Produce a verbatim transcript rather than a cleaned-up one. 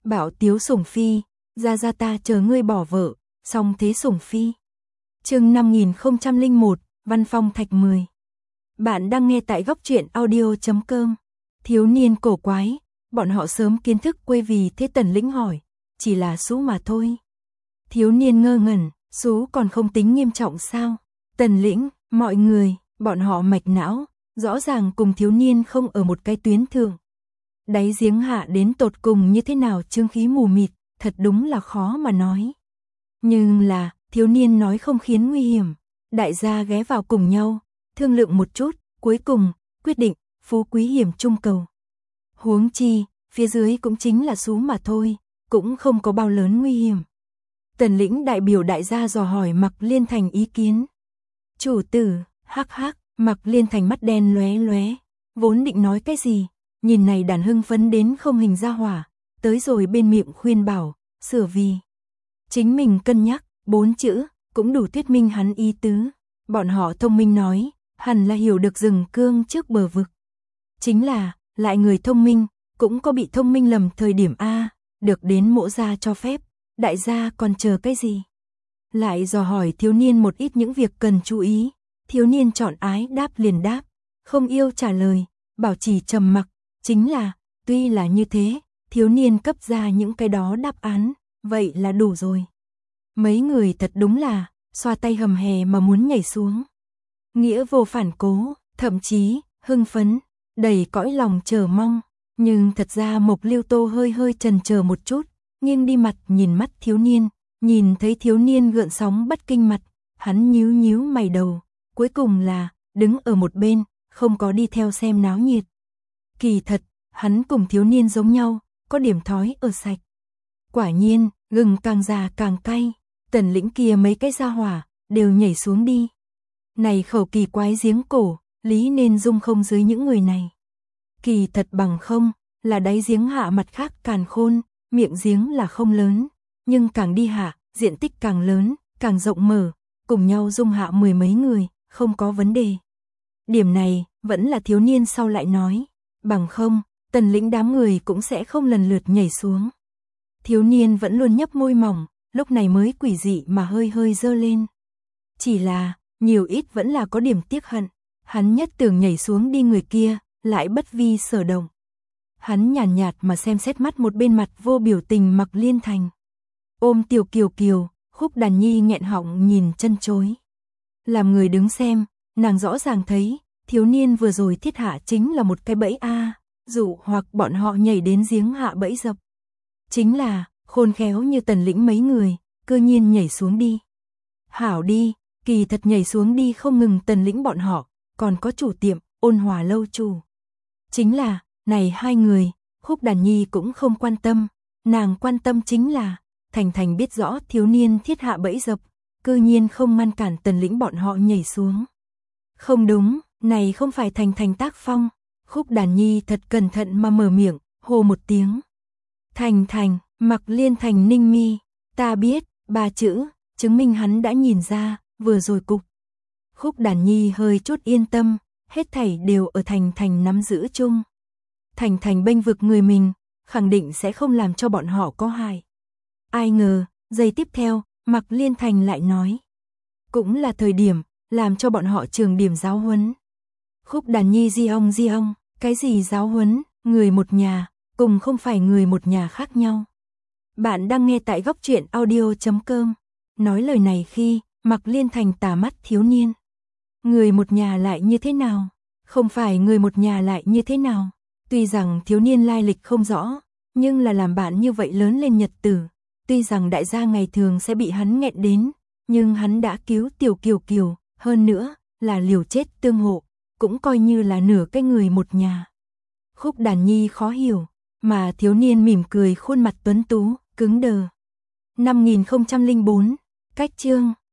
Bảo Tiếu Sủng Phi, ra ra ta chờ ngươi bỏ vợ, song thế Sủng Phi. Chương năm nghìn không trăm lẻ một, Văn Phong Thạch mười. Bạn đang nghe tại góc truyện audio chấm com. Thiếu niên cổ quái, bọn họ sớm kiến thức quê vì thế Tần Lĩnh hỏi, chỉ là sú mà thôi. Thiếu niên ngơ ngẩn, sú còn không tính nghiêm trọng sao? Tần Lĩnh, mọi người, bọn họ mạch não, rõ ràng cùng thiếu niên không ở một cái tuyến thượng. Đáy giếng hạ đến tột cùng như thế nào chương khí mù mịt, thật đúng là khó mà nói. Nhưng là, thiếu niên nói không khiến nguy hiểm, đại gia ghé vào cùng nhau, thương lượng một chút, cuối cùng, quyết định, phú quý hiểm chung cầu. Huống chi, phía dưới cũng chính là sú mà thôi, cũng không có bao lớn nguy hiểm. Tần Lĩnh đại biểu đại gia dò hỏi Mạc Liên Thành ý kiến. Chủ tử, hắc hắc, Mạc Liên Thành mắt đen lóe lóe, vốn định nói cái gì, nhìn này đàn hưng phấn đến không hình ra hỏa, tới rồi bên miệng khuyên bảo, sửa vì. Chính mình cân nhắc, bốn chữ, cũng đủ thuyết minh hắn ý tứ. Bọn họ thông minh nói, hẳn là hiểu được rừng cương trước bờ vực. Chính là, lại người thông minh, cũng có bị thông minh lầm thời điểm A, được đến mỗ gia cho phép, đại gia còn chờ cái gì? Lại dò hỏi thiếu niên một ít những việc cần chú ý, thiếu niên chọn ái đáp liền đáp, không yêu trả lời, bảo trì trầm mặc, chính là, tuy là như thế, thiếu niên cấp ra những cái đó đáp án, vậy là đủ rồi. Mấy người thật đúng là, xoa tay hầm hè mà muốn nhảy xuống. Nghĩa vô phản cố, thậm chí, hưng phấn, đầy cõi lòng chờ mong, nhưng thật ra Mộc Liêu Tô hơi hơi chần chờ một chút, nghiêng đi mặt nhìn mắt thiếu niên, nhìn thấy thiếu niên gợn sóng bất kinh mặt, hắn nhíu nhíu mày đầu, cuối cùng là, đứng ở một bên, không có đi theo xem náo nhiệt. Kỳ thật, hắn cùng thiếu niên giống nhau, có điểm thói ở sạch. Quả nhiên, gừng càng già càng cay, Tần Lĩnh kia mấy cái gia hỏa, đều nhảy xuống đi. Này khẩu kỳ quái giếng cổ, lý nên dung không dưới những người này. Kỳ thật bằng không, là đáy giếng hạ mặt khác càn khôn, miệng giếng là không lớn, nhưng càng đi hạ, diện tích càng lớn, càng rộng mở, cùng nhau dung hạ mười mấy người, không có vấn đề. Điểm này, vẫn là thiếu niên sau lại nói, bằng không, Tần Lĩnh đám người cũng sẽ không lần lượt nhảy xuống. Thiếu niên vẫn luôn nhấp môi mỏng, lúc này mới quỷ dị mà hơi hơi dơ lên. Chỉ là, nhiều ít vẫn là có điểm tiếc hận, hắn nhất tưởng nhảy xuống đi người kia, lại bất vi sở động. Hắn nhàn nhạt, nhạt mà xem xét mắt một bên mặt vô biểu tình Mạc Liên Thành. Ôm Tiểu Kiều Kiều, Khúc Đàn Nhi nghẹn họng nhìn chân chối. Làm người đứng xem, nàng rõ ràng thấy, thiếu niên vừa rồi thiết hạ chính là một cái bẫy A, dụ hoặc bọn họ nhảy đến giếng hạ bẫy dập. Chính là, khôn khéo như Tần Lĩnh mấy người, cơ nhiên nhảy xuống đi. Hảo đi, kỳ thật nhảy xuống đi không ngừng Tần Lĩnh bọn họ, còn có chủ tiệm, Ôn Hòa lâu chủ. Chính là, này hai người, Khúc Đàn Nhi cũng không quan tâm, nàng quan tâm chính là, Thành Thành biết rõ thiếu niên thiết hạ bẫy dập, cơ nhiên không ngăn cản Tần Lĩnh bọn họ nhảy xuống. Không đúng, này không phải Thành Thành tác phong. Khúc Đàn Nhi thật cẩn thận mà mở miệng, hô một tiếng. Thành Thành, Mạc Liên Thành ninh mi, ta biết, ba chữ, chứng minh hắn đã nhìn ra, vừa rồi cục. Khúc Đàn Nhi hơi chút yên tâm, hết thảy đều ở Thành Thành nắm giữ chung. Thành Thành bênh vực người mình, khẳng định sẽ không làm cho bọn họ có hại. Ai ngờ, giây tiếp theo, Mạc Liên Thành lại nói. Cũng là thời điểm, làm cho bọn họ trường điểm giáo huấn. Khúc Đàn Nhi di ong di ong, cái gì giáo huấn, người một nhà, cùng không phải người một nhà khác nhau. Bạn đang nghe tại góc truyện audio chấm com. Nói lời này khi, Mạc Liên Thành tà mắt thiếu niên. Người một nhà lại như thế nào? Không phải người một nhà lại như thế nào? Tuy rằng thiếu niên lai lịch không rõ, nhưng là làm bạn như vậy lớn lên nhật tử. Tuy rằng đại gia ngày thường sẽ bị hắn nghẹn đến, nhưng hắn đã cứu Tiểu Kiều Kiều, hơn nữa, là liều chết tương hộ, cũng coi như là nửa cái người một nhà. Khúc Đàn Nhi khó hiểu, mà thiếu niên mỉm cười khuôn mặt tuấn tú, cứng đờ. năm nghìn không trăm lẻ bốn, cách chương.